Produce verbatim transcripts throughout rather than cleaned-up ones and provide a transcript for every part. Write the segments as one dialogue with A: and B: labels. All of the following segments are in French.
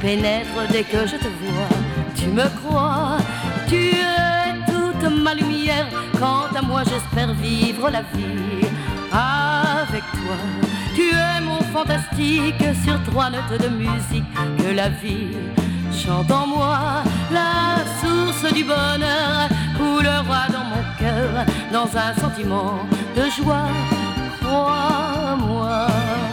A: pénètre dès que je te vois. Tu me crois, tu es toute ma lumière. Quant à moi, j'espère vivre la vie avec toi. Tu es mon fantastique sur trois notes de musique. Que la vie chante en moi, la source du bonheur coulera dans mon cœur, dans un sentiment de joie, crois-moi.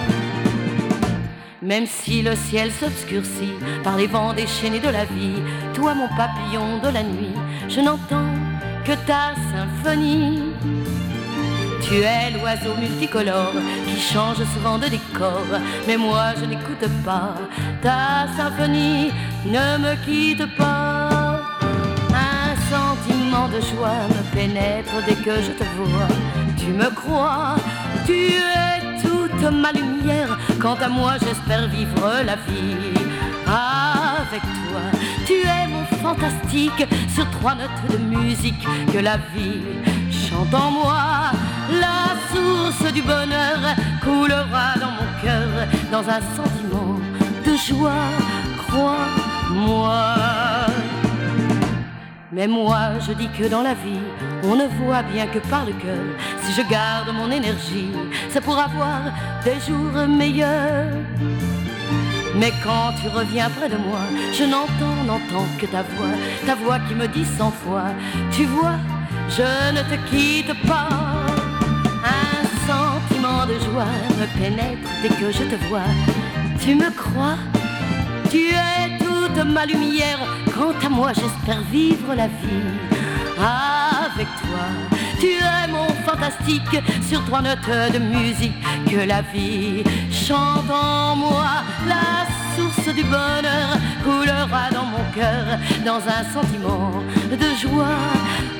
A: Même si le ciel s'obscurcit par les vents déchaînés de la vie, toi mon papillon de la nuit, je n'entends que ta symphonie. Tu es l'oiseau multicolore qui change souvent de décor, mais moi je n'écoute pas ta symphonie, ne me quitte pas. Un sentiment de joie me pénètre dès que je te vois. Tu me crois, tu es toute ma lumière. Quant à moi, j'espère vivre la vie avec toi. Tu es mon fantastique sur trois notes de musique. Que la vie chante en moi, la source du bonheur coulera dans mon cœur, dans un sentiment de joie, crois-moi. Mais moi je dis que dans la vie on ne voit bien que par le cœur. Si je garde mon énergie, c'est pour avoir des jours meilleurs. Mais quand tu reviens près de moi, je n'entends, n'entends que ta voix, ta voix qui me dit cent fois, tu vois, je ne te quitte pas. Un sentiment de joie me pénètre dès que je te vois. Tu me crois, tu es toute ma lumière. Quant à moi, j'espère vivre la vie avec toi. Tu es mon fantastique sur trois notes de musique. Que la vie chante en moi, la source du bonheur coulera dans mon cœur, dans un sentiment de joie.